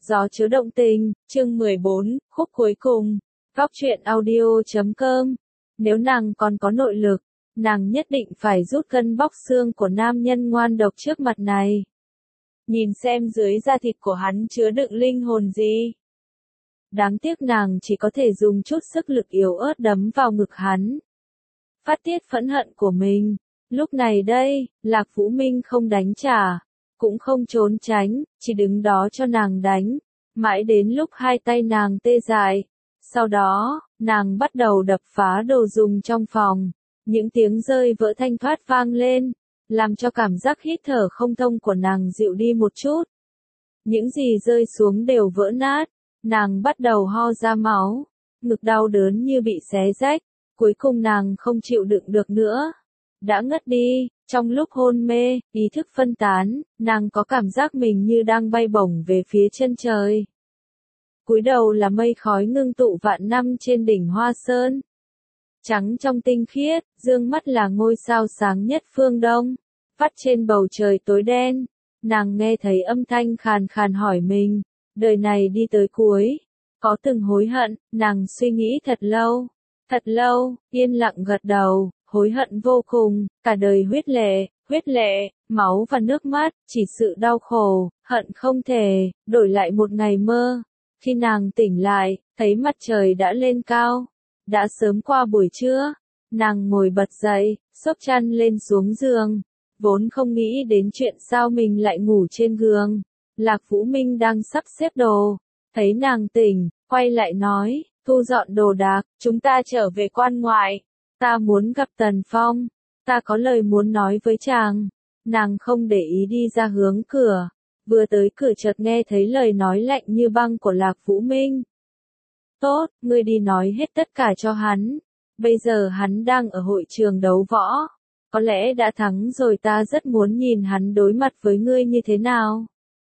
Gió chứa động tình, chương 14, khúc cuối cùng. Góc truyện audio.com. Nếu nàng còn có nội lực, nàng nhất định phải rút cân bóc xương của nam nhân ngoan độc trước mặt này. Nhìn xem dưới da thịt của hắn chứa đựng linh hồn gì. Đáng tiếc nàng chỉ có thể dùng chút sức lực yếu ớt đấm vào ngực hắn. Phát tiết phẫn hận của mình. Lúc này đây, Lạc Vũ Minh không đánh trả, cũng không trốn tránh, chỉ đứng đó cho nàng đánh. Mãi đến lúc hai tay nàng tê dại. Sau đó, nàng bắt đầu đập phá đồ dùng trong phòng. Những tiếng rơi vỡ thanh thoát vang lên, làm cho cảm giác hít thở không thông của nàng dịu đi một chút. Những gì rơi xuống đều vỡ nát, nàng bắt đầu ho ra máu, ngực đau đớn như bị xé rách, cuối cùng nàng không chịu đựng được nữa. Đã ngất đi, trong lúc hôn mê, ý thức phân tán, nàng có cảm giác mình như đang bay bổng về phía chân trời. Cúi đầu là mây khói ngưng tụ vạn năm trên đỉnh Hoa Sơn. Trắng trong tinh khiết, dương mắt là ngôi sao sáng nhất phương Đông. Vắt trên bầu trời tối đen, nàng nghe thấy âm thanh khàn khàn hỏi mình, đời này đi tới cuối, có từng hối hận, nàng suy nghĩ thật lâu, yên lặng gật đầu, hối hận vô cùng, cả đời huyết lệ, máu và nước mắt, chỉ sự đau khổ, hận không thể, đổi lại một ngày mơ. Khi nàng tỉnh lại, thấy mặt trời đã lên cao, đã sớm qua buổi trưa, nàng ngồi bật dậy, xốc chăn lên xuống giường, vốn không nghĩ đến chuyện sao mình lại ngủ trên giường. Lạc Vũ Minh đang sắp xếp đồ, thấy nàng tỉnh, quay lại nói, thu dọn đồ đạc, chúng ta trở về quan ngoại, ta muốn gặp Tần Phong, ta có lời muốn nói với chàng. Nàng không để ý đi ra hướng cửa, vừa tới cửa chợt nghe thấy lời nói lạnh như băng của Lạc Vũ Minh. Tốt, ngươi đi nói hết tất cả cho hắn, bây giờ hắn đang ở hội trường đấu võ, có lẽ đã thắng rồi, ta rất muốn nhìn hắn đối mặt với ngươi như thế nào.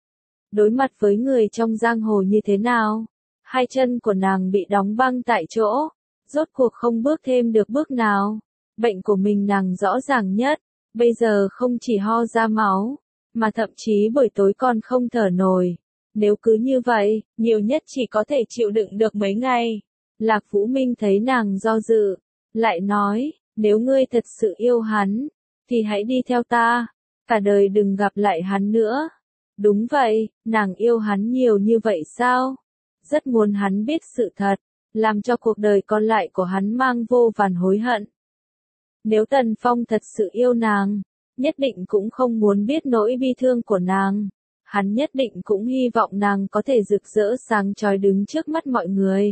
Đối mặt với người trong giang hồ như thế nào? Hai chân của nàng bị đóng băng tại chỗ, rốt cuộc không bước thêm được bước nào. Bệnh của mình nàng rõ ràng nhất, bây giờ không chỉ ho ra máu, mà thậm chí buổi tối còn không thở nổi. Nếu cứ như vậy, nhiều nhất chỉ có thể chịu đựng được mấy ngày. Lạc Vũ Minh thấy nàng do dự, lại nói, nếu ngươi thật sự yêu hắn, thì hãy đi theo ta, cả đời đừng gặp lại hắn nữa. Đúng vậy, nàng yêu hắn nhiều như vậy sao? Rất muốn hắn biết sự thật, làm cho cuộc đời còn lại của hắn mang vô vàn hối hận. Nếu Tần Phong thật sự yêu nàng, nhất định cũng không muốn biết nỗi bi thương của nàng. Hắn nhất định cũng hy vọng nàng có thể rực rỡ sáng chói đứng trước mắt mọi người.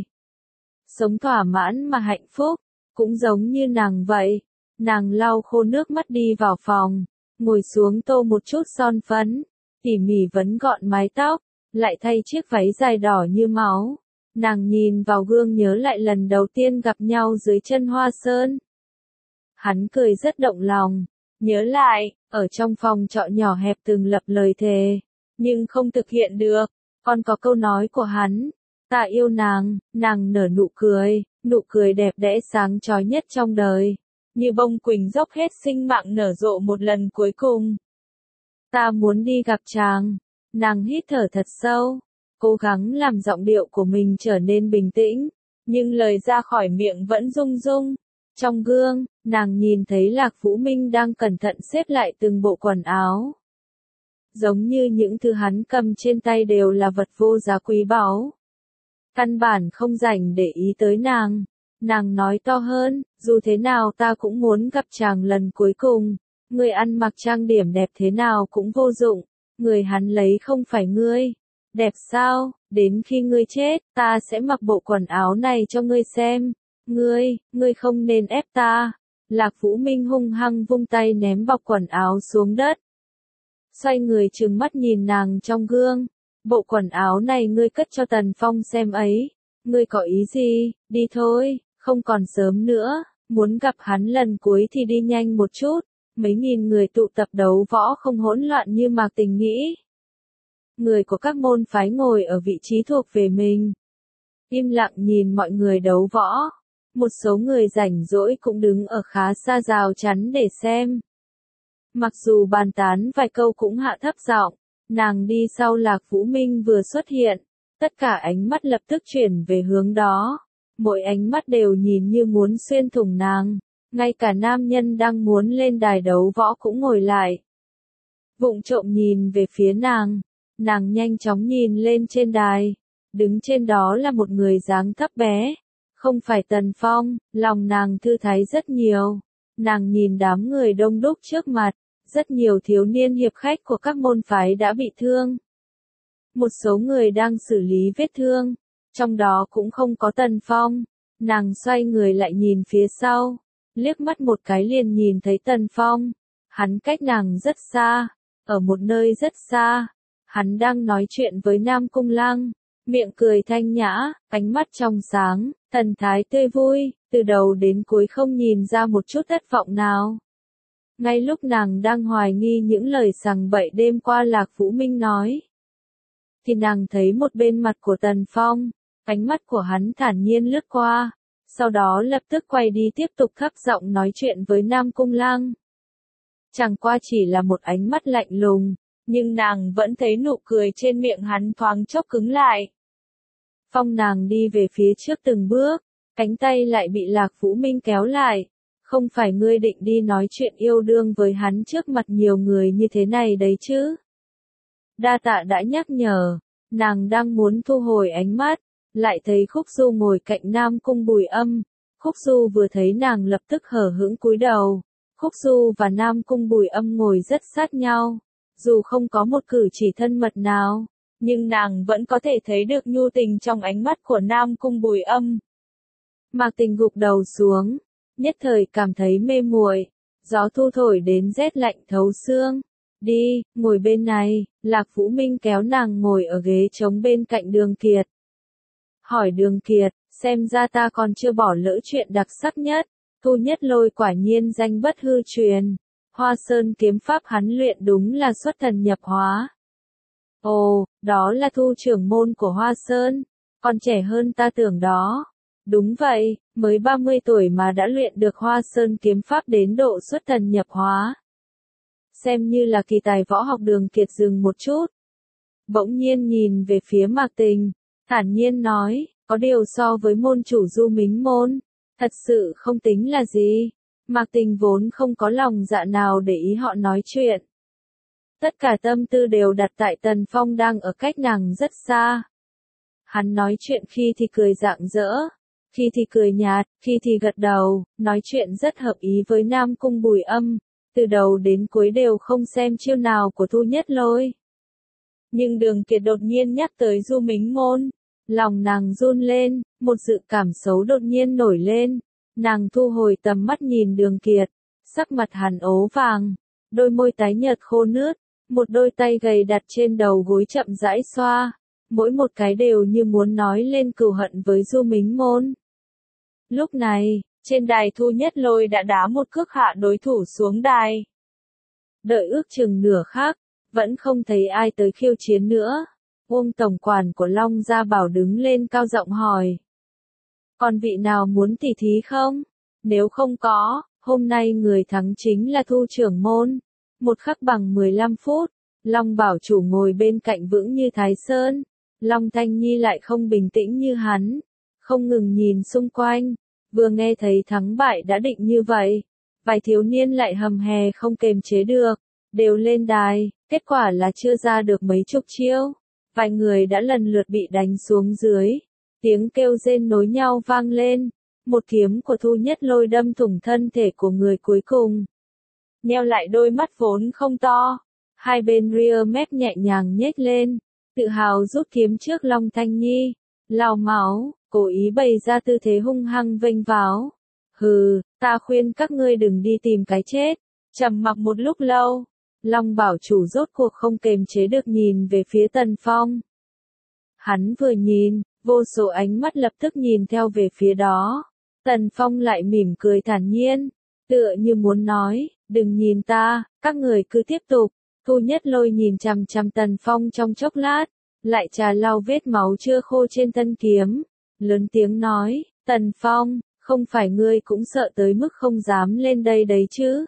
Sống thỏa mãn mà hạnh phúc, cũng giống như nàng vậy. Nàng lau khô nước mắt đi vào phòng, ngồi xuống tô một chút son phấn, tỉ mỉ vấn gọn mái tóc, lại thay chiếc váy dài đỏ như máu. Nàng nhìn vào gương nhớ lại lần đầu tiên gặp nhau dưới chân Hoa Sơn. Hắn cười rất động lòng, nhớ lại, ở trong phòng trọ nhỏ hẹp từng lập lời thề, nhưng không thực hiện được. Còn có câu nói của hắn, ta yêu nàng, nàng nở nụ cười đẹp đẽ sáng chói nhất trong đời, như bông quỳnh dốc hết sinh mạng nở rộ một lần cuối cùng. Ta muốn đi gặp chàng. Nàng hít thở thật sâu, cố gắng làm giọng điệu của mình trở nên bình tĩnh, nhưng lời ra khỏi miệng vẫn rung rung. Trong gương, nàng nhìn thấy Lạc Vũ Minh đang cẩn thận xếp lại từng bộ quần áo. Giống như những thứ hắn cầm trên tay đều là vật vô giá quý báu. Căn bản không rảnh để ý tới nàng. Nàng nói to hơn, dù thế nào ta cũng muốn gặp chàng lần cuối cùng. Người ăn mặc trang điểm đẹp thế nào cũng vô dụng. Người hắn lấy không phải ngươi. Đẹp sao, đến khi ngươi chết, ta sẽ mặc bộ quần áo này cho ngươi xem. Ngươi không nên ép ta. Lạc Vũ Minh hung hăng vung tay ném bọc quần áo xuống đất. Xoay người trừng mắt nhìn nàng trong gương. Bộ quần áo này ngươi cất cho Tần Phong xem ấy. Ngươi có ý gì, đi thôi, không còn sớm nữa. Muốn gặp hắn lần cuối thì đi nhanh một chút. Mấy nghìn người tụ tập đấu võ không hỗn loạn như Mạc Tình nghĩ. Người của các môn phái ngồi ở vị trí thuộc về mình. Im lặng nhìn mọi người đấu võ. Một số người rảnh rỗi cũng đứng ở khá xa rào chắn để xem. Mặc dù bàn tán vài câu cũng hạ thấp giọng, nàng đi sau Lạc Vũ Minh vừa xuất hiện, Tất cả ánh mắt lập tức chuyển về hướng đó. Mỗi ánh mắt đều nhìn như muốn xuyên thủng nàng. Ngay cả nam nhân đang muốn lên đài đấu võ cũng ngồi lại. Vụng trộm nhìn về phía nàng. Nàng nhanh chóng nhìn lên trên đài. Đứng trên đó là một người dáng thấp bé. Không phải Tần Phong, lòng nàng thư thái rất nhiều. Nàng nhìn đám người đông đúc trước mặt. Rất nhiều thiếu niên hiệp khách của các môn phái đã bị thương. Một số người đang xử lý vết thương. Trong đó cũng không có Tần Phong. Nàng xoay người lại nhìn phía sau. Liếc mắt một cái liền nhìn thấy Tần Phong. Hắn cách nàng rất xa. Ở một nơi rất xa. Hắn đang nói chuyện với Nam Cung Lăng. Miệng cười thanh nhã, ánh mắt trong sáng, thần thái tươi vui, từ đầu đến cuối không nhìn ra một chút thất vọng nào. Ngay lúc nàng đang hoài nghi những lời sằng bậy đêm qua Lạc Vũ Minh nói, thì nàng thấy một bên mặt của Tần Phong, ánh mắt của hắn thản nhiên lướt qua, sau đó lập tức quay đi tiếp tục thấp giọng nói chuyện với Nam Cung Lăng. Chẳng qua chỉ là một ánh mắt lạnh lùng, nhưng nàng vẫn thấy nụ cười trên miệng hắn thoáng chốc cứng lại. Phong nàng đi về phía trước từng bước, cánh tay lại bị Lạc Vũ Minh kéo lại. Không phải ngươi định đi nói chuyện yêu đương với hắn trước mặt nhiều người như thế này đấy chứ? Đa tạ đã nhắc nhở, nàng đang muốn thu hồi ánh mắt, lại thấy Khúc Du ngồi cạnh Nam Cung Bùi Âm. Khúc Du vừa thấy nàng lập tức hở hững cúi đầu. Khúc Du và Nam Cung Bùi Âm ngồi rất sát nhau, dù không có một cử chỉ thân mật nào, nhưng nàng vẫn có thể thấy được nhu tình trong ánh mắt của Nam Cung Bùi Âm. Mạc Tình gục đầu xuống, nhất thời cảm thấy mê muội, gió thu thổi đến rét lạnh thấu xương. Đi, ngồi bên này, Lạc Vũ Minh kéo nàng ngồi ở ghế trống bên cạnh Đường Kiệt. Hỏi Đường Kiệt, xem ra ta còn chưa bỏ lỡ chuyện đặc sắc nhất, Thu Nhất Lôi quả nhiên danh bất hư truyền. Hoa Sơn kiếm pháp hắn luyện đúng là xuất thần nhập hóa. Ồ, đó là Thu trưởng môn của Hoa Sơn, còn trẻ hơn ta tưởng đó. Đúng vậy, mới 30 tuổi mà đã luyện được Hoa Sơn kiếm pháp đến độ xuất thần nhập hóa. Xem như là kỳ tài võ học. Đường Kiệt dừng một chút. Bỗng nhiên nhìn về phía Mạc Tình, thản nhiên nói, có điều so với môn chủ Du Mính môn, thật sự không tính là gì. Mạc Tình vốn không có lòng dạ nào để ý họ nói chuyện. Tất cả tâm tư đều đặt tại Tần Phong đang ở cách nàng rất xa. Hắn nói chuyện khi thì cười rạng rỡ, khi thì cười nhạt, khi thì gật đầu, nói chuyện rất hợp ý với Nam Cung Bùi Âm, từ đầu đến cuối đều không xem chiêu nào của Thu Nhất Lôi. Nhưng Đường Kiệt đột nhiên nhắc tới Du Mính môn, lòng nàng run lên, một dự cảm xấu đột nhiên nổi lên. Nàng thu hồi tầm mắt nhìn Đường Kiệt, sắc mặt hắn ố vàng, đôi môi tái nhợt khô nướt, một đôi tay gầy đặt trên đầu gối chậm rãi xoa, mỗi một cái đều như muốn nói lên cừu hận với Du Mính môn. Lúc này, trên đài Thu Nhất Lôi đã đá một cước hạ đối thủ xuống đài. Đợi ước chừng nửa khắc, vẫn không thấy ai tới khiêu chiến nữa. Uông tổng quản của Long Gia Bảo đứng lên cao giọng hỏi. Còn vị nào muốn tỉ thí không? Nếu không có, hôm nay người thắng chính là Thu trưởng môn. Một khắc bằng 15 phút, Long Bảo chủ ngồi bên cạnh vững như Thái Sơn. Long Thanh Nhi lại không bình tĩnh như hắn, không ngừng nhìn xung quanh. Vừa nghe thấy thắng bại đã định như vậy, vài thiếu niên lại hầm hè không kềm chế được, đều lên đài, kết quả là chưa ra được mấy chục chiêu. Vài người đã lần lượt bị đánh xuống dưới, tiếng kêu rên nối nhau vang lên, một kiếm của Thu Nhất Lôi đâm thủng thân thể của người cuối cùng. Nheo lại đôi mắt vốn không to, hai bên ria mép nhẹ nhàng nhếch lên, tự hào rút kiếm trước Long Thanh Nhi, lau máu, cố ý bày ra tư thế hung hăng vênh váo. Hừ, ta khuyên các ngươi đừng đi tìm cái chết. Trầm mặc một lúc lâu, Long Bảo chủ rốt cuộc không kềm chế được nhìn về phía Tần Phong. Hắn vừa nhìn, vô số ánh mắt lập tức nhìn theo về phía đó. Tần Phong lại mỉm cười thản nhiên, tựa như muốn nói, đừng nhìn ta, các người cứ tiếp tục. Thu Nhất Lôi nhìn chằm chằm Tần Phong trong chốc lát, lại trà lau vết máu chưa khô trên thân kiếm, lớn tiếng nói, Tần Phong, không phải ngươi cũng sợ tới mức không dám lên đây đấy chứ?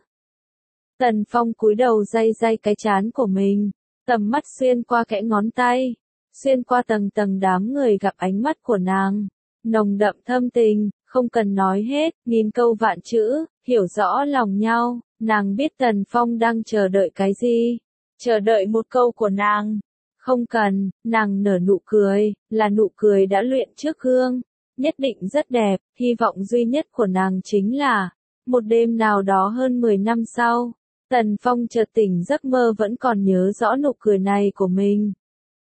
Tần Phong cúi đầu day day cái trán của mình, tầm mắt xuyên qua kẽ ngón tay, xuyên qua tầng tầng đám người gặp ánh mắt của nàng. Nồng đậm thâm tình, không cần nói hết, nghìn câu vạn chữ, hiểu rõ lòng nhau, nàng biết Tần Phong đang chờ đợi cái gì. Chờ đợi một câu của nàng. Không cần, nàng nở nụ cười, là nụ cười đã luyện trước gương. Nhất định rất đẹp, hy vọng duy nhất của nàng chính là, một đêm nào đó hơn 10 năm sau, Tần Phong chợt tỉnh giấc mơ vẫn còn nhớ rõ nụ cười này của mình.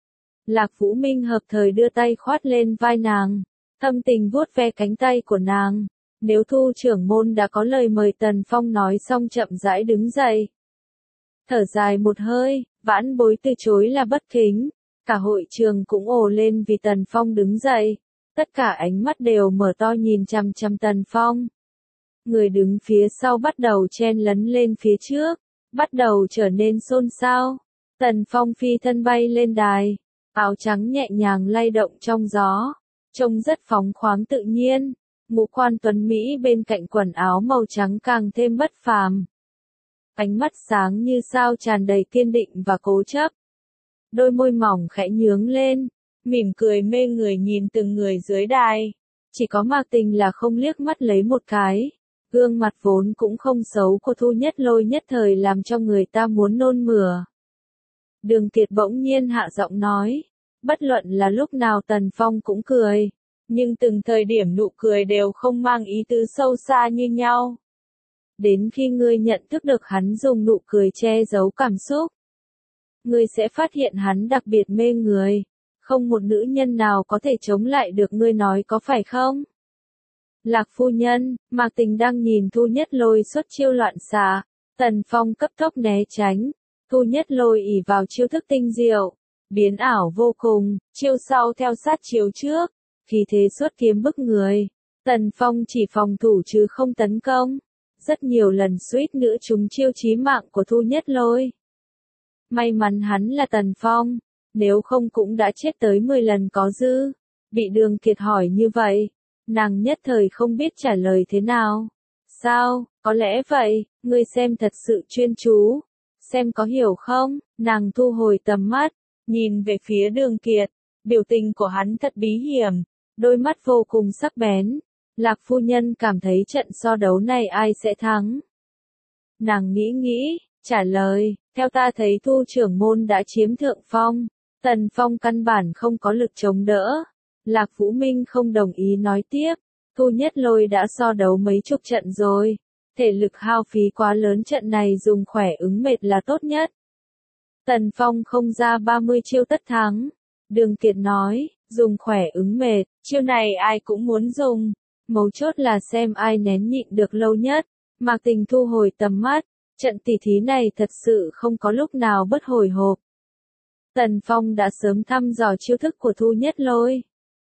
Lạc Vũ Minh hợp thời đưa tay khoát lên vai nàng, thâm tình vuốt ve cánh tay của nàng. Nếu Thu trưởng môn đã có lời mời, Tần Phong nói xong chậm rãi đứng dậy. Thở dài một hơi, vãn bối từ chối là bất kính. Cả hội trường cũng ồ lên vì Tần Phong đứng dậy. Tất cả ánh mắt đều mở to nhìn chằm chằm Tần Phong. Người đứng phía sau bắt đầu chen lấn lên phía trước, bắt đầu trở nên xôn xao. Tần Phong phi thân bay lên đài, áo trắng nhẹ nhàng lay động trong gió, trông rất phóng khoáng tự nhiên. Ngũ quan tuấn Mỹ bên cạnh quần áo màu trắng càng thêm bất phàm. Ánh mắt sáng như sao tràn đầy kiên định và cố chấp. Đôi môi mỏng khẽ nhướng lên, mỉm cười mê người nhìn từng người dưới đài. Chỉ có Mạc Tình là không liếc mắt lấy một cái. Gương mặt vốn cũng không xấu của Thu Nhất Lôi nhất thời làm cho người ta muốn nôn mửa. Đường Kiệt bỗng nhiên hạ giọng nói. Bất luận là lúc nào Tần Phong cũng cười. Nhưng từng thời điểm nụ cười đều không mang ý tứ sâu xa như nhau. Đến khi ngươi nhận thức được hắn dùng nụ cười che giấu cảm xúc, ngươi sẽ phát hiện hắn đặc biệt mê người. Không một nữ nhân nào có thể chống lại được, ngươi nói có phải không? Lạc phu nhân, Mạc Tình đang nhìn Thu Nhất Lôi xuất chiêu loạn xạ. Tần Phong cấp tốc né tránh. Thu Nhất Lôi ỷ vào chiêu thức tinh diệu, biến ảo vô cùng, chiêu sau theo sát chiêu trước. Khí thế xuất kiếm bức người. Tần Phong chỉ phòng thủ chứ không tấn công. Rất nhiều lần suýt nữa trúng chiêu chí mạng của Thu Nhất Lôi. May mắn hắn là Tần Phong, nếu không cũng đã chết tới 10 lần có dư. Bị Đường Kiệt hỏi như vậy, nàng nhất thời không biết trả lời thế nào. Sao, có lẽ vậy, ngươi xem thật sự chuyên chú. Xem có hiểu không? Nàng thu hồi tầm mắt, nhìn về phía Đường Kiệt. Biểu tình của hắn thật bí hiểm, đôi mắt vô cùng sắc bén. Lạc phu nhân cảm thấy trận so đấu này ai sẽ thắng? Nàng nghĩ, trả lời, theo ta thấy Thu trưởng môn đã chiếm thượng phong. Tần Phong căn bản không có lực chống đỡ. Lạc Vũ Minh không đồng ý nói tiếp. Thu Nhất Lôi đã so đấu mấy chục trận rồi. Thể lực hao phí quá lớn, trận này dùng khỏe ứng mệt là tốt nhất. Tần Phong không ra 30 chiêu tất thắng. Đường Kiệt nói, dùng khỏe ứng mệt, chiêu này ai cũng muốn dùng. Mấu chốt là xem ai nén nhịn được lâu nhất. Mạc Tình thu hồi tầm mắt. Trận tỉ thí này thật sự không có lúc nào bất hồi hộp. Tần Phong đã sớm thăm dò chiêu thức của Thu Nhất Lôi.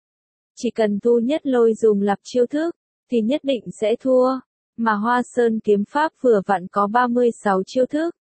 Chỉ cần Thu Nhất Lôi dùng lặp chiêu thức, thì nhất định sẽ thua. Mà Hoa Sơn kiếm pháp vừa vặn có 36 chiêu thức.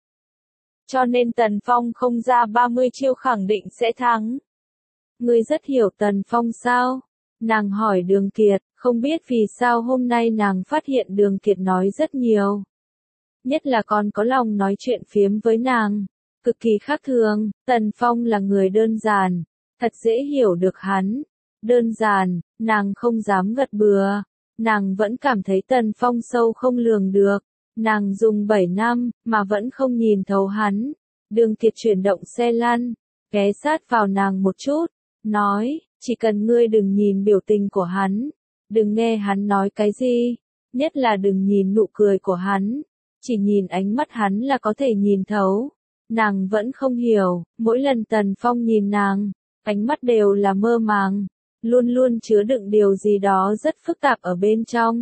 Cho nên Tần Phong không ra 30 chiêu khẳng định sẽ thắng. Ngươi rất hiểu Tần Phong sao? Nàng hỏi Đường Kiệt, không biết vì sao hôm nay nàng phát hiện Đường Kiệt nói rất nhiều. Nhất là còn có lòng nói chuyện phiếm với nàng. Cực kỳ khác thường, Tần Phong là người đơn giản, thật dễ hiểu được hắn. Đơn giản, nàng không dám gật bừa. Nàng vẫn cảm thấy Tần Phong sâu không lường được. Nàng dùng 7 năm, mà vẫn không nhìn thấu hắn. Đường Kiệt chuyển động xe lăn, ghé sát vào nàng một chút, nói, chỉ cần ngươi đừng nhìn biểu tình của hắn, đừng nghe hắn nói cái gì, nhất là đừng nhìn nụ cười của hắn, chỉ nhìn ánh mắt hắn là có thể nhìn thấu. Nàng vẫn không hiểu, mỗi lần Tần Phong nhìn nàng, ánh mắt đều là mơ màng, luôn luôn chứa đựng điều gì đó rất phức tạp ở bên trong.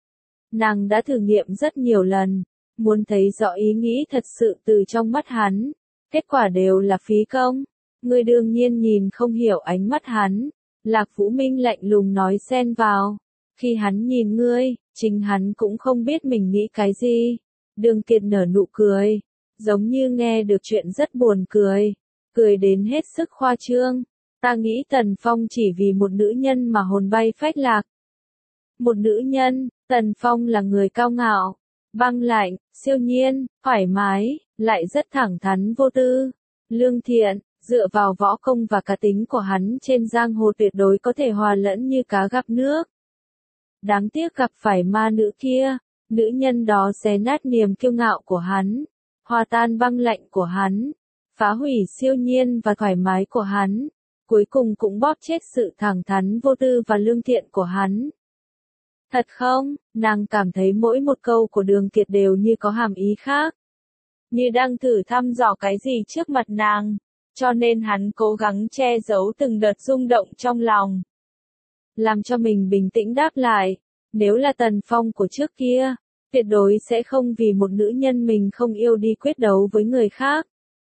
Nàng đã thử nghiệm rất nhiều lần, muốn thấy rõ ý nghĩ thật sự từ trong mắt hắn, kết quả đều là phí công. Ngươi đương nhiên nhìn không hiểu ánh mắt hắn. Lạc Vũ Minh lạnh lùng nói xen vào. Khi hắn nhìn ngươi, chính hắn cũng không biết mình nghĩ cái gì. Đường Kiệt nở nụ cười, giống như nghe được chuyện rất buồn cười, cười đến hết sức khoa trương. Ta nghĩ Tần Phong chỉ vì một nữ nhân mà hồn bay phách lạc. Một nữ nhân, Tần Phong là người cao ngạo, băng lạnh, siêu nhiên, thoải mái, lại rất thẳng thắn vô tư, lương thiện, dựa vào võ công và cá tính của hắn trên giang hồ tuyệt đối có thể hòa lẫn như cá gặp nước. Đáng tiếc gặp phải ma nữ kia, nữ nhân đó xé nát niềm kiêu ngạo của hắn, hòa tan băng lạnh của hắn, phá hủy siêu nhiên và thoải mái của hắn, cuối cùng cũng bóp chết sự thẳng thắn vô tư và lương thiện của hắn. Thật không, nàng cảm thấy mỗi một câu của Đường Kiệt đều như có hàm ý khác. Như đang thử thăm dò cái gì trước mặt nàng, cho nên hắn cố gắng che giấu từng đợt rung động trong lòng. Làm cho mình bình tĩnh đáp lại, nếu là Tần Phong của trước kia, tuyệt đối sẽ không vì một nữ nhân mình không yêu đi quyết đấu với người khác.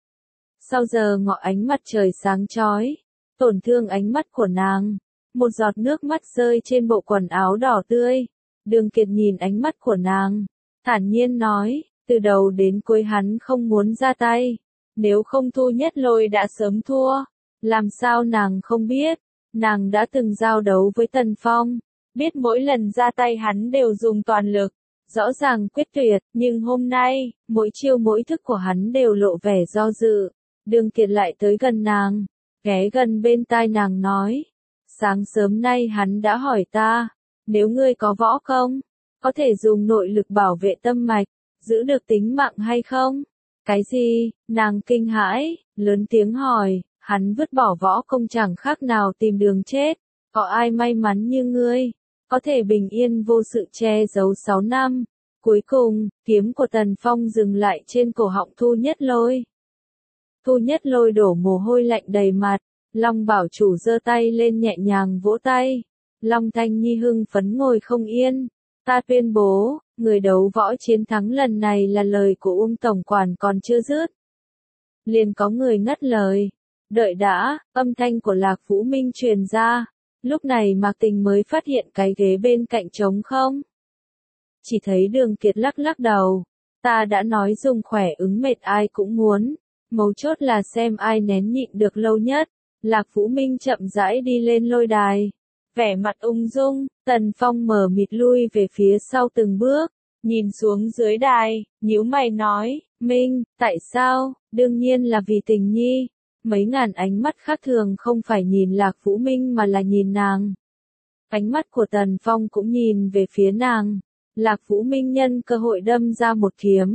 Sau giờ ngọ ánh mặt trời sáng chói, tổn thương ánh mắt của nàng, một giọt nước mắt rơi trên bộ quần áo đỏ tươi. Đường Kiệt nhìn ánh mắt của nàng, thản nhiên nói, từ đầu đến cuối hắn không muốn ra tay, nếu không Thu Nhất Lôi đã sớm thua, làm sao nàng không biết, nàng đã từng giao đấu với Tần Phong, biết mỗi lần ra tay hắn đều dùng toàn lực, rõ ràng quyết tuyệt, nhưng hôm nay, mỗi chiêu mỗi thức của hắn đều lộ vẻ do dự. Đường Kiệt lại tới gần nàng, ghé gần bên tai nàng nói, sáng sớm nay hắn đã hỏi ta, nếu ngươi có võ công, có thể dùng nội lực bảo vệ tâm mạch, giữ được tính mạng hay không? Cái gì? Nàng kinh hãi, lớn tiếng hỏi, hắn vứt bỏ võ công chẳng khác nào tìm đường chết, có ai may mắn như ngươi, có thể bình yên vô sự che giấu 6 năm. Cuối cùng, kiếm của Tần Phong dừng lại trên cổ họng Thu Nhất Lôi. Thu Nhất Lôi đổ mồ hôi lạnh đầy mặt, Long Bảo Chủ giơ tay lên nhẹ nhàng vỗ tay. Long Thanh Nhi hưng phấn ngồi không yên. Ta tuyên bố, người đấu võ chiến thắng lần này là lời của Uông Tổng Quản còn chưa dứt. Liền có người ngắt lời. Đợi đã, âm thanh của Lạc Vũ Minh truyền ra. Lúc này Mạc Tình mới phát hiện cái ghế bên cạnh trống không. Chỉ thấy Đường Kiệt lắc lắc đầu. Ta đã nói dùng khỏe ứng mệt ai cũng muốn. Mấu chốt là xem ai nén nhịn được lâu nhất. Lạc Vũ Minh chậm rãi đi lên lôi đài. Vẻ mặt ung dung, Tần Phong mờ mịt lui về phía sau từng bước, nhìn xuống dưới đài, nhíu mày nói, Minh, tại sao? Đương nhiên là vì Tình Nhi. Mấy ngàn ánh mắt khác thường không phải nhìn Lạc Vũ Minh mà là nhìn nàng. Ánh mắt của Tần Phong cũng nhìn về phía nàng. Lạc Vũ Minh nhân cơ hội đâm ra một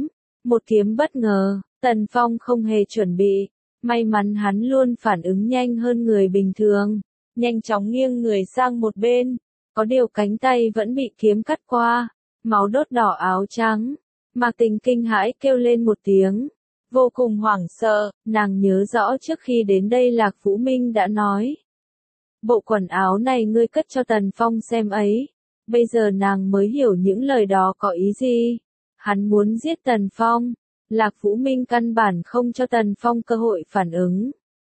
kiếm bất ngờ, Tần Phong không hề chuẩn bị. May mắn hắn luôn phản ứng nhanh hơn người bình thường, nhanh chóng nghiêng người sang một bên, có điều cánh tay vẫn bị kiếm cắt qua, máu đốt đỏ áo trắng. Mạc Tình kinh hãi kêu lên một tiếng, vô cùng hoảng sợ, nàng nhớ rõ trước khi đến đây Lạc Vũ Minh đã nói. Bộ quần áo này ngươi cất cho Tần Phong xem ấy, bây giờ nàng mới hiểu những lời đó có ý gì. Hắn muốn giết Tần Phong. Lạc Vũ Minh căn bản không cho Tần Phong cơ hội phản ứng.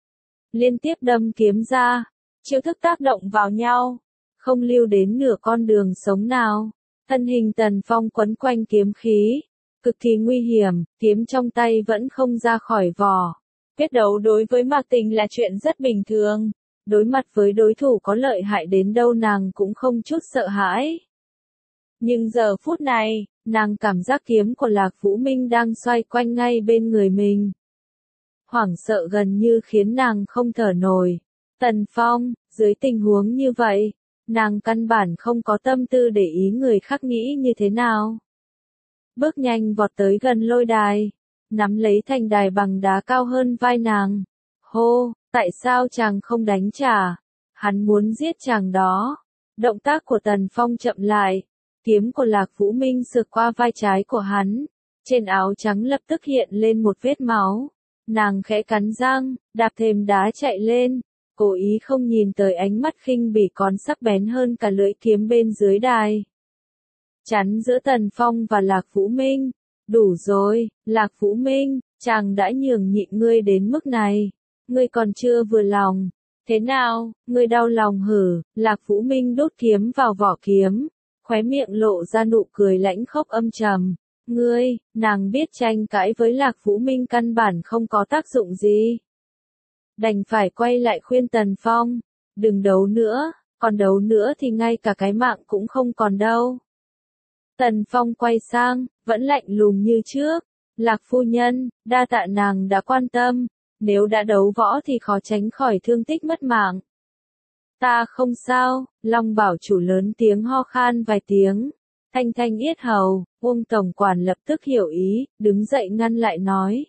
Liên tiếp đâm kiếm ra, chiêu thức tác động vào nhau, không lưu đến nửa con đường sống nào. Thân hình Tần Phong quấn quanh kiếm khí, cực kỳ nguy hiểm, kiếm trong tay vẫn không ra khỏi vỏ. Quyết đấu đối với Mạc Tình là chuyện rất bình thường, đối mặt với đối thủ có lợi hại đến đâu nàng cũng không chút sợ hãi. Nhưng giờ phút này, nàng cảm giác kiếm của Lạc Vũ Minh đang xoay quanh ngay bên người mình. Hoảng sợ gần như khiến nàng không thở nổi. Tần Phong, dưới tình huống như vậy, nàng căn bản không có tâm tư để ý người khác nghĩ như thế nào. Bước nhanh vọt tới gần lôi đài, nắm lấy thành đài bằng đá cao hơn vai nàng. Hô, tại sao chàng không đánh trả? Hắn muốn giết chàng đó. Động tác của Tần Phong chậm lại. Kiếm của Lạc Vũ Minh sượt qua vai trái của hắn, trên áo trắng lập tức hiện lên một vết máu. Nàng khẽ cắn răng, đạp thềm đá chạy lên, cố ý không nhìn tới ánh mắt khinh bỉ còn sắc bén hơn cả lưỡi kiếm bên dưới đài. Chắn giữa Tần Phong và Lạc Vũ Minh. Đủ rồi, Lạc Vũ Minh, chàng đã nhường nhịn ngươi đến mức này. Ngươi còn chưa vừa lòng. Thế nào, ngươi đau lòng hử? Lạc Vũ Minh đốt kiếm vào vỏ kiếm. Khóe miệng lộ ra nụ cười lãnh khốc âm trầm. Ngươi, nàng biết tranh cãi với Lạc Vũ Minh căn bản không có tác dụng gì. Đành phải quay lại khuyên Tần Phong. Đừng đấu nữa, còn đấu nữa thì ngay cả cái mạng cũng không còn đâu. Tần Phong quay sang, vẫn lạnh lùng như trước. Lạc phu nhân, đa tạ nàng đã quan tâm. nếu đã đấu võ thì khó tránh khỏi thương tích mất mạng. Ta không sao, Long Bảo Chủ lớn tiếng ho khan vài tiếng. Thanh thanh yết hầu, Uông tổng quản lập tức hiểu ý, đứng dậy ngăn lại nói.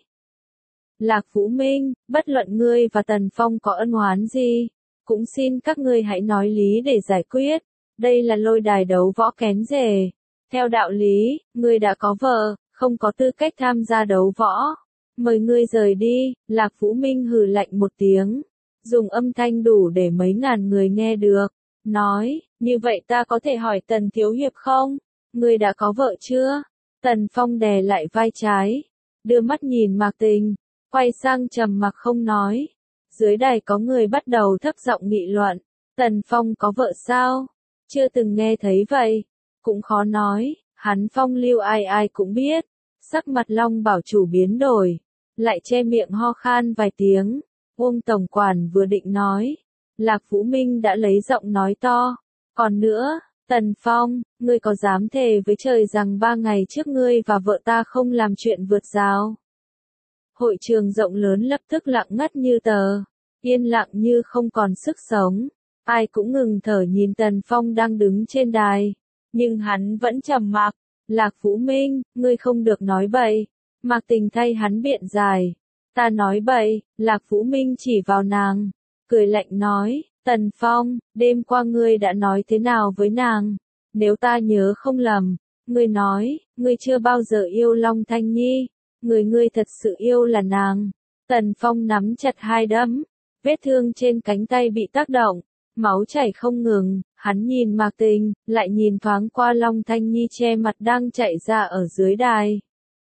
Lạc Vũ Minh, bất luận ngươi và Tần Phong có ân oán gì, cũng xin các ngươi hãy nói lý để giải quyết. Đây là lôi đài đấu võ kén rể. Theo đạo lý, ngươi đã có vợ, không có tư cách tham gia đấu võ. Mời ngươi rời đi, Lạc Vũ Minh hừ lạnh một tiếng. Dùng âm thanh đủ để mấy ngàn người nghe được. Nói, như vậy ta có thể hỏi Tần Thiếu Hiệp không? Ngươi đã có vợ chưa? Tần Phong đè lại vai trái. Đưa mắt nhìn Mạc Tình. Quay sang trầm mặc không nói. Dưới đài có người bắt đầu thấp giọng nghị luận. Tần Phong có vợ sao? Chưa từng nghe thấy vậy. Cũng khó nói, hắn phong lưu ai ai cũng biết. Sắc mặt Long Bảo Chủ biến đổi. Lại che miệng ho khan vài tiếng. Uông tổng quản vừa định nói. Lạc Vũ Minh đã lấy giọng nói to. Còn nữa, Tần Phong, ngươi có dám thề với trời rằng 3 ngày trước ngươi và vợ ta không làm chuyện vượt rào? Hội trường rộng lớn lập tức lặng ngắt như tờ. Yên lặng như không còn sức sống. Ai cũng ngừng thở nhìn Tần Phong đang đứng trên đài. Nhưng hắn vẫn trầm mặc. Lạc Vũ Minh, ngươi không được nói bậy. Mạc Tình thay hắn biện giải. Ta nói bậy, Lạc Vũ Minh chỉ vào nàng. Cười lạnh nói, Tần Phong, đêm qua ngươi đã nói thế nào với nàng? Nếu ta nhớ không lầm, ngươi nói, ngươi chưa bao giờ yêu Long Thanh Nhi. Người ngươi thật sự yêu là nàng. Tần Phong nắm chặt hai đấm. Vết thương trên cánh tay bị tác động. Máu chảy không ngừng, hắn nhìn Mạc Tình, lại nhìn thoáng qua Long Thanh Nhi che mặt đang chạy ra ở dưới đài.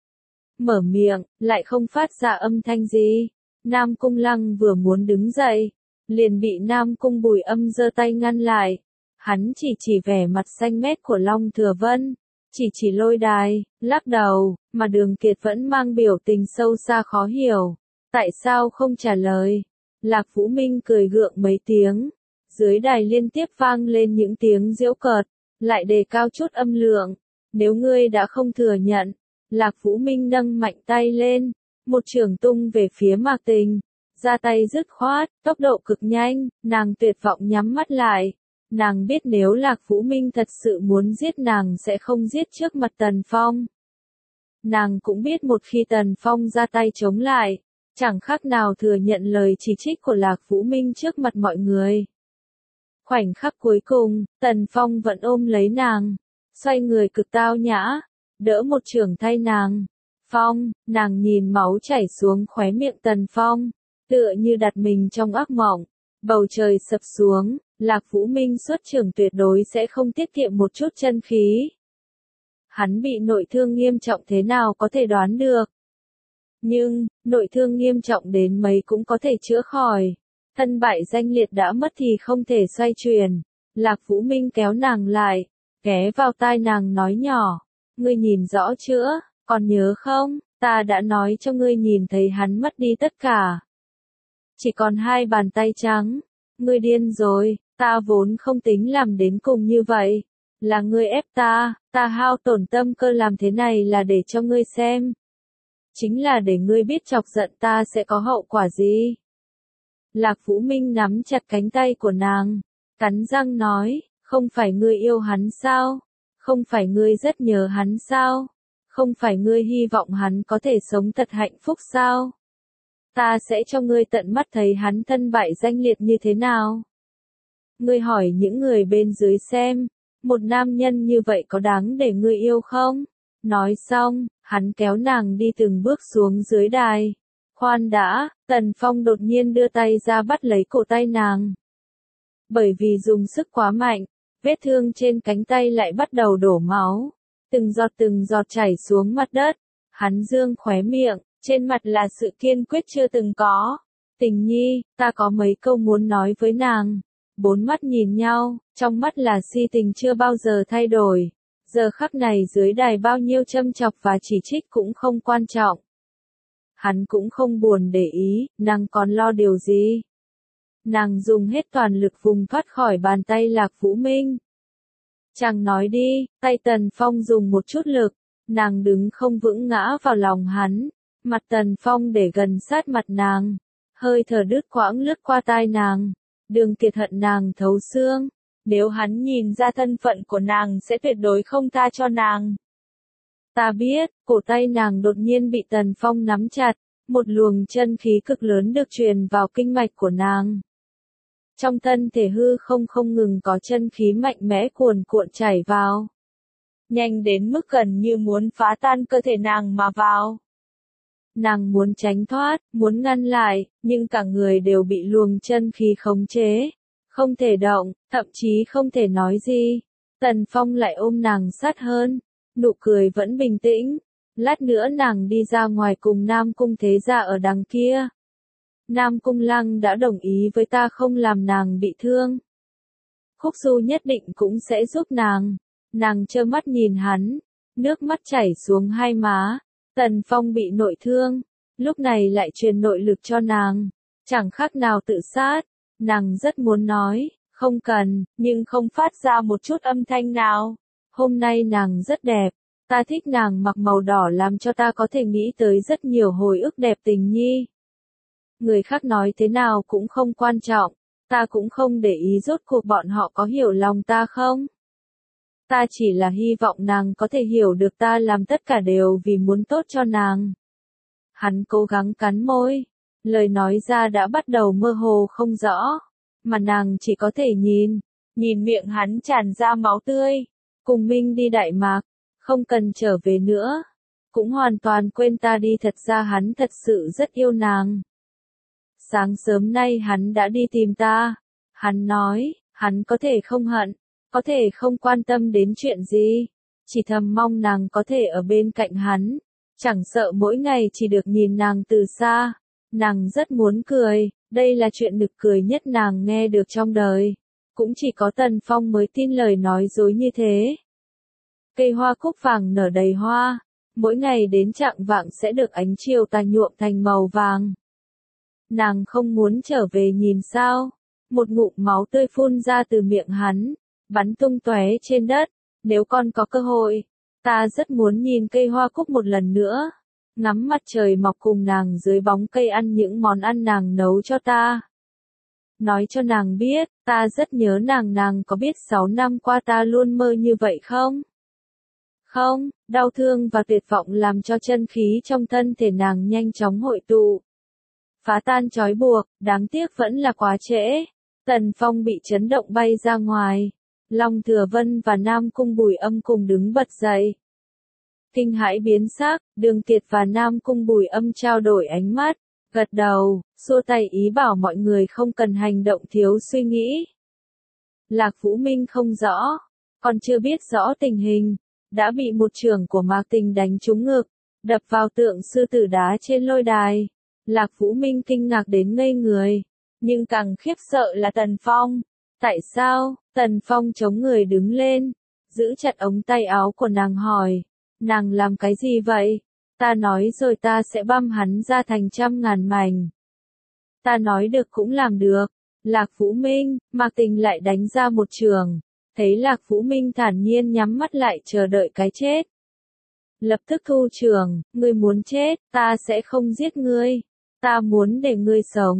Mở miệng, lại không phát ra âm thanh gì. Nam Cung Lăng vừa muốn đứng dậy, liền bị Nam Cung Bùi Âm giơ tay ngăn lại. Hắn chỉ vẻ mặt xanh mét của Long Thừa Vân, chỉ lôi đài, lắc đầu, mà Đường Kiệt vẫn mang biểu tình sâu xa khó hiểu. Tại sao không trả lời? Lạc Vũ Minh cười gượng mấy tiếng. Dưới đài liên tiếp vang lên những tiếng giễu cợt, lại đề cao chút âm lượng. Nếu ngươi đã không thừa nhận, Lạc Vũ Minh nâng mạnh tay lên, một chưởng tung về phía Mạc Tình, ra tay dứt khoát, tốc độ cực nhanh, nàng tuyệt vọng nhắm mắt lại. Nàng biết nếu Lạc Vũ Minh thật sự muốn giết nàng sẽ không giết trước mặt Tần Phong. Nàng cũng biết một khi Tần Phong ra tay chống lại, chẳng khác nào thừa nhận lời chỉ trích của Lạc Vũ Minh trước mặt mọi người. Khoảnh khắc cuối cùng, Tần Phong vẫn ôm lấy nàng, xoay người cực tao nhã, đỡ một chưởng thay nàng. Phong, nàng nhìn máu chảy xuống khóe miệng Tần Phong, tựa như đặt mình trong ác mộng. Bầu trời sập xuống, Lạc Vũ Minh xuất chưởng tuyệt đối sẽ không tiết kiệm một chút chân khí. Hắn bị nội thương nghiêm trọng thế nào có thể đoán được. Nhưng, nội thương nghiêm trọng đến mấy cũng có thể chữa khỏi. Thân bại danh liệt đã mất thì không thể xoay chuyển. Lạc Vũ Minh kéo nàng lại, ghé vào tai nàng nói nhỏ. Ngươi nhìn rõ chưa, còn nhớ không, ta đã nói cho ngươi nhìn thấy hắn mất đi tất cả. Chỉ còn 2 bàn tay trắng. Ngươi điên rồi, ta vốn không tính làm đến cùng như vậy. Là ngươi ép ta hao tổn tâm cơ làm thế này là để cho ngươi xem. Chính là để ngươi biết chọc giận ta sẽ có hậu quả gì. Lạc Vũ Minh nắm chặt cánh tay của nàng, cắn răng nói, không phải ngươi yêu hắn sao? Không phải ngươi rất nhớ hắn sao? Không phải ngươi hy vọng hắn có thể sống thật hạnh phúc sao? Ta sẽ cho ngươi tận mắt thấy hắn thân bại danh liệt như thế nào. Ngươi hỏi những người bên dưới xem, một nam nhân như vậy có đáng để ngươi yêu không? Nói xong, hắn kéo nàng đi từng bước xuống dưới đài. Khoan đã, Tần Phong đột nhiên đưa tay ra bắt lấy cổ tay nàng. Bởi vì dùng sức quá mạnh, vết thương trên cánh tay lại bắt đầu đổ máu. Từng giọt chảy xuống mặt đất. Hắn dương khóe miệng, trên mặt là sự kiên quyết chưa từng có. Tình nhi, ta có mấy câu muốn nói với nàng. 4 mắt nhìn nhau, trong mắt là si tình chưa bao giờ thay đổi. Giờ khắc này dưới đài bao nhiêu châm chọc và chỉ trích cũng không quan trọng. Hắn cũng không buồn để ý, nàng còn lo điều gì. Nàng dùng hết toàn lực vùng thoát khỏi bàn tay Lạc Vũ Minh. Chàng nói đi, tay Tần Phong dùng một chút lực, nàng đứng không vững ngã vào lòng hắn. Mặt Tần Phong để gần sát mặt nàng, hơi thở đứt quãng lướt qua tai nàng. Đường Kiệt hận nàng thấu xương. Nếu hắn nhìn ra thân phận của nàng sẽ tuyệt đối không tha cho nàng. Ta biết, cổ tay nàng đột nhiên bị Tần Phong nắm chặt, một luồng chân khí cực lớn được truyền vào kinh mạch của nàng. Trong thân thể hư không ngừng có chân khí mạnh mẽ cuồn cuộn chảy vào. Nhanh đến mức gần như muốn phá tan cơ thể nàng mà vào. Nàng muốn tránh thoát, muốn ngăn lại, nhưng cả người đều bị luồng chân khí khống chế. Không thể động, thậm chí không thể nói gì. Tần Phong lại ôm nàng sát hơn, nụ cười vẫn bình tĩnh. Lát nữa nàng đi ra ngoài cùng Nam Cung thế gia ở đằng kia. Nam Cung Lăng đã đồng ý với ta không làm nàng bị thương. Khúc Du nhất định cũng sẽ giúp nàng. Nàng trơ mắt nhìn hắn, nước mắt chảy xuống hai má. Tần Phong bị nội thương, lúc này lại truyền nội lực cho nàng, chẳng khác nào tự sát. Nàng rất muốn nói, không cần, nhưng không phát ra một chút âm thanh nào. Hôm nay nàng rất đẹp, ta thích nàng mặc màu đỏ làm cho ta có thể nghĩ tới rất nhiều hồi ức đẹp tình nhi. Người khác nói thế nào cũng không quan trọng, ta cũng không để ý rốt cuộc bọn họ có hiểu lòng ta không. Ta chỉ là hy vọng nàng có thể hiểu được ta làm tất cả đều vì muốn tốt cho nàng. Hắn cố gắng cắn môi, lời nói ra đã bắt đầu mơ hồ không rõ, mà nàng chỉ có thể nhìn miệng hắn tràn ra máu tươi. Cùng Minh đi Đại Mạc, không cần trở về nữa, cũng hoàn toàn quên ta đi, thật ra hắn thật sự rất yêu nàng. Sáng sớm nay hắn đã đi tìm ta, hắn nói, hắn có thể không hận, có thể không quan tâm đến chuyện gì, chỉ thầm mong nàng có thể ở bên cạnh hắn, chẳng sợ mỗi ngày chỉ được nhìn nàng từ xa. Nàng rất muốn cười, đây là chuyện nực cười nhất nàng nghe được trong đời. Cũng chỉ có Tần Phong mới tin lời nói dối như thế. Cây hoa cúc vàng nở đầy hoa, mỗi ngày đến chạng vạng sẽ được ánh chiều tà nhuộm thành màu vàng. Nàng không muốn trở về nhìn sao? Một ngụm máu tươi phun ra từ miệng hắn, bắn tung tóe trên đất. Nếu con có cơ hội, ta rất muốn nhìn cây hoa cúc một lần nữa. Ngắm mặt trời mọc cùng nàng dưới bóng cây ăn những món ăn nàng nấu cho ta. Nói cho nàng biết, ta rất nhớ nàng. Nàng có biết 6 năm qua ta luôn mơ như vậy không? Không, đau thương và tuyệt vọng làm cho chân khí trong thân thể nàng nhanh chóng hội tụ. Phá tan trói buộc, đáng tiếc vẫn là quá trễ. Tần Phong bị chấn động bay ra ngoài. Long Thừa Vân và Nam Cung Bùi Âm cùng đứng bật dậy. Kinh hãi biến sắc, Đường Kiệt và Nam Cung Bùi Âm trao đổi ánh mắt, gật đầu, xua tay ý bảo mọi người không cần hành động thiếu suy nghĩ. Lạc Vũ Minh không rõ, còn chưa biết rõ tình hình, đã bị một chưởng của Mạc Tình đánh trúng ngực, đập vào tượng sư tử đá trên lôi đài. Lạc Vũ Minh kinh ngạc đến ngây người, nhưng càng khiếp sợ là Tần Phong. Tại sao? Tần Phong chống người đứng lên, giữ chặt ống tay áo của nàng hỏi, nàng làm cái gì vậy? Ta nói rồi, ta sẽ băm hắn ra thành trăm ngàn mảnh. Ta nói được cũng làm được. Lạc Vũ Minh, Mạc Tình lại đánh ra một chưởng, thấy Lạc Vũ Minh thản nhiên nhắm mắt lại chờ đợi cái chết. Lập tức thu chưởng, ngươi muốn chết, ta sẽ không giết ngươi. Ta muốn để ngươi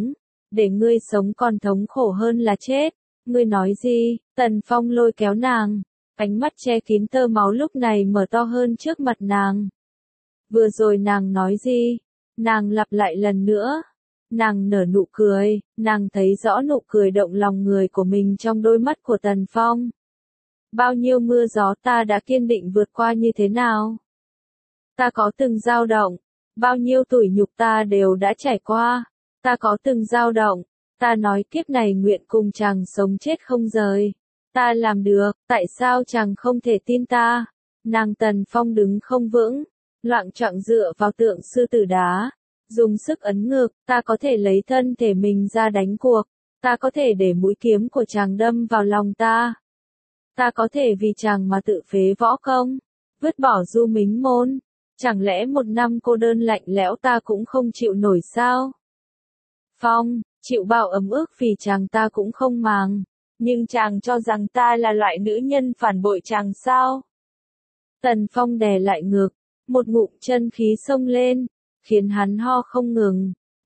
sống còn thống khổ hơn là chết. Ngươi nói gì? Tần Phong lôi kéo nàng, ánh mắt che kín tơ máu lúc này mở to hơn trước mặt nàng. Vừa rồi nàng nói gì? Nàng lặp lại lần nữa. Nàng nở nụ cười, nàng thấy rõ nụ cười động lòng người của mình trong đôi mắt của Tần Phong. Bao nhiêu mưa gió ta đã kiên định vượt qua như thế nào? Ta có từng dao động, bao nhiêu tủi nhục ta đều đã trải qua. Ta có từng dao động, ta nói kiếp này nguyện cùng chàng sống chết không rời. Ta làm được, tại sao chàng không thể tin ta? Nàng Tần Phong đứng không vững, loạng choạng dựa vào tượng sư tử đá, dùng sức ấn ngực. Ta có thể lấy thân thể mình ra đánh cuộc, ta có thể để mũi kiếm của chàng đâm vào lòng ta. Ta có thể vì chàng mà tự phế võ công, vứt bỏ Du Mính môn. Chẳng lẽ một năm cô đơn lạnh lẽo ta cũng không chịu nổi sao? Phong, chịu bao ấm ức vì chàng ta cũng không màng, nhưng chàng cho rằng ta là loại nữ nhân phản bội chàng sao? Tần Phong đè lại ngực, một ngụm chân khí xông lên, khiến hắn ho không ngừng,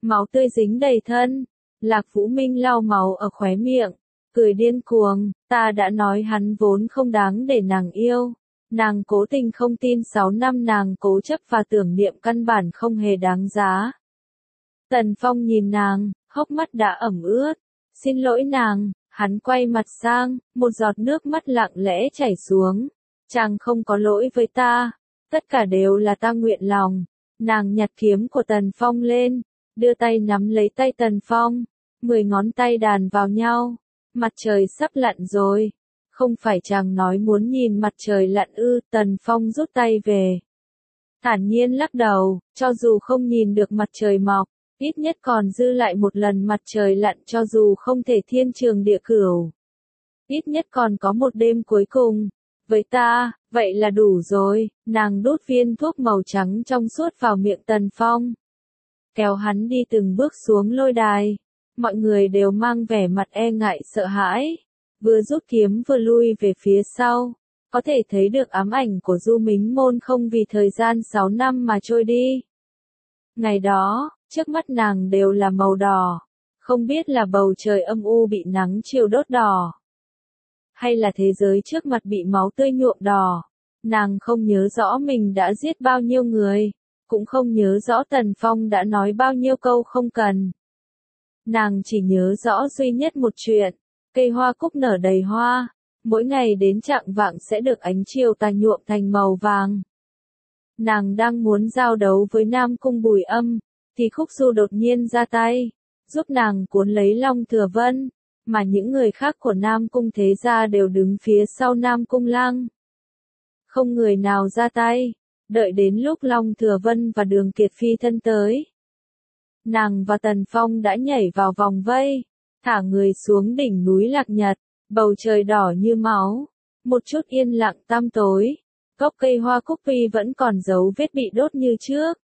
máu tươi dính đầy thân. Lạc Vũ Minh lau máu ở khóe miệng, cười điên cuồng, ta đã nói hắn vốn không đáng để nàng yêu. Nàng cố tình không tin 6 năm nàng cố chấp và tưởng niệm căn bản không hề đáng giá. Tần Phong nhìn nàng, hốc mắt đã ẩm ướt. Xin lỗi nàng, hắn quay mặt sang, một giọt nước mắt lặng lẽ chảy xuống. Chàng không có lỗi với ta, tất cả đều là ta nguyện lòng. Nàng nhặt kiếm của Tần Phong lên, đưa tay nắm lấy tay Tần Phong, 10 ngón tay đàn vào nhau. Mặt trời sắp lặn rồi. Không phải chàng nói muốn nhìn mặt trời lặn ư? Tần Phong rút tay về. Thản nhiên lắc đầu, cho dù không nhìn được mặt trời mọc, ít nhất còn dư lại một lần mặt trời lặn, cho dù không thể thiên trường địa cửu. Ít nhất còn có một đêm cuối cùng. Với ta, vậy là đủ rồi. Nàng đút viên thuốc màu trắng trong suốt vào miệng Tần Phong. Kéo hắn đi từng bước xuống lôi đài. Mọi người đều mang vẻ mặt e ngại sợ hãi. Vừa rút kiếm vừa lui về phía sau. Có thể thấy được ám ảnh của Du Mính Môn không vì thời gian 6 năm mà trôi đi. Ngày đó, trước mắt nàng đều là màu đỏ. Không biết là bầu trời âm u bị nắng chiều đốt đỏ, hay là thế giới trước mặt bị máu tươi nhuộm đỏ. Nàng không nhớ rõ mình đã giết bao nhiêu người, cũng không nhớ rõ Tần Phong đã nói bao nhiêu câu không cần. Nàng chỉ nhớ rõ duy nhất một chuyện, cây hoa cúc nở đầy hoa, mỗi ngày đến chạng vạng sẽ được ánh chiều tà nhuộm thành màu vàng. Nàng đang muốn giao đấu với Nam Cung Bùi Âm, thì Khúc Du đột nhiên ra tay, giúp nàng cuốn lấy Long Thừa Vân, mà những người khác của Nam Cung thế gia đều đứng phía sau Nam Cung Lăng. Không người nào ra tay, đợi đến lúc Long Thừa Vân và Đường Kiệt phi thân tới. Nàng và Tần Phong đã nhảy vào vòng vây, thả người xuống đỉnh núi Lạc Nhật, bầu trời đỏ như máu, một chút yên lặng tăm tối, gốc cây hoa cúc tuy vẫn còn dấu vết bị đốt như trước.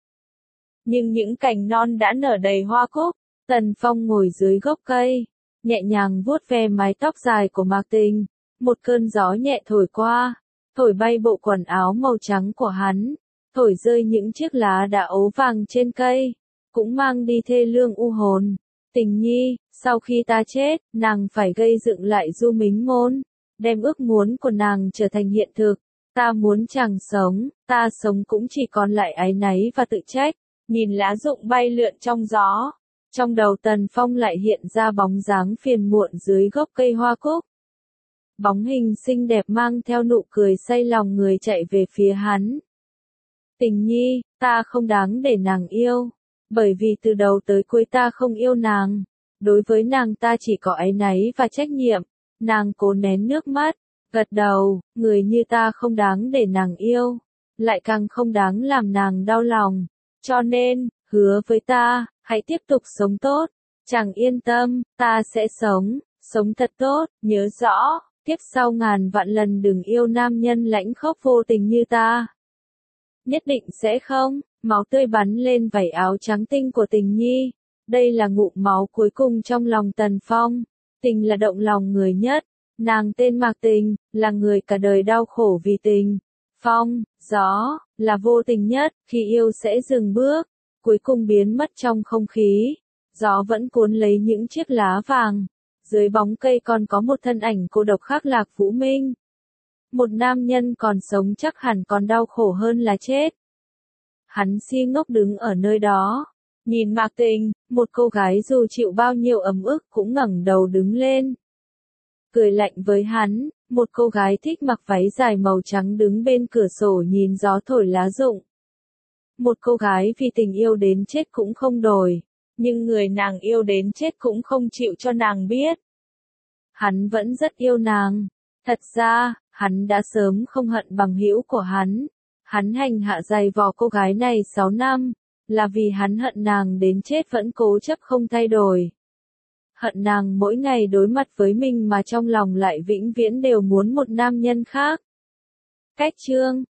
Nhưng những cành non đã nở đầy hoa cúc. Tần Phong ngồi dưới gốc cây, nhẹ nhàng vuốt ve mái tóc dài của Mạc Tình, một cơn gió nhẹ thổi qua, thổi bay bộ quần áo màu trắng của hắn, thổi rơi những chiếc lá đã ố vàng trên cây, cũng mang đi thê lương u hồn. Tình nhi, sau khi ta chết, nàng phải gây dựng lại Du Mính Môn, đem ước muốn của nàng trở thành hiện thực. Ta muốn chàng sống, ta sống cũng chỉ còn lại áy náy và tự trách. Nhìn lá rụng bay lượn trong gió, trong đầu Tần Phong lại hiện ra bóng dáng phiền muộn dưới gốc cây hoa cúc. Bóng hình xinh đẹp mang theo nụ cười say lòng người chạy về phía hắn. Tình nhi, ta không đáng để nàng yêu, bởi vì từ đầu tới cuối ta không yêu nàng. Đối với nàng ta chỉ có áy náy và trách nhiệm. Nàng cố nén nước mắt, gật đầu, người như ta không đáng để nàng yêu, lại càng không đáng làm nàng đau lòng. Cho nên, hứa với ta, hãy tiếp tục sống tốt. Chàng yên tâm, ta sẽ sống thật tốt, nhớ rõ, tiếp sau ngàn vạn lần đừng yêu nam nhân lãnh khốc vô tình như ta. Nhất định sẽ không. Máu tươi bắn lên vảy áo trắng tinh của Tình nhi. Đây là ngụm máu cuối cùng trong lòng Tần Phong. Tình là động lòng người nhất. Nàng tên Mạc Tình, là người cả đời đau khổ vì tình. Phong, gió, là vô tình nhất, khi yêu sẽ dừng bước, cuối cùng biến mất trong không khí. Gió vẫn cuốn lấy những chiếc lá vàng. Dưới bóng cây còn có một thân ảnh cô độc khác, Lạc Vũ Minh. Một nam nhân còn sống chắc hẳn còn đau khổ hơn là chết. Hắn si ngốc đứng ở nơi đó, nhìn Mạc Tình, một cô gái dù chịu bao nhiêu ấm ức cũng ngẩng đầu đứng lên. Cười lạnh với hắn, một cô gái thích mặc váy dài màu trắng đứng bên cửa sổ nhìn gió thổi lá rụng. Một cô gái vì tình yêu đến chết cũng không đổi, nhưng người nàng yêu đến chết cũng không chịu cho nàng biết. Hắn vẫn rất yêu nàng. Thật ra, hắn đã sớm không hận bằng hữu của hắn. Hắn hành hạ dày vò cô gái này 6 năm, là vì hắn hận nàng đến chết vẫn cố chấp không thay đổi. Hận nàng mỗi ngày đối mặt với mình mà trong lòng lại vĩnh viễn đều muốn một nam nhân khác. Cách chương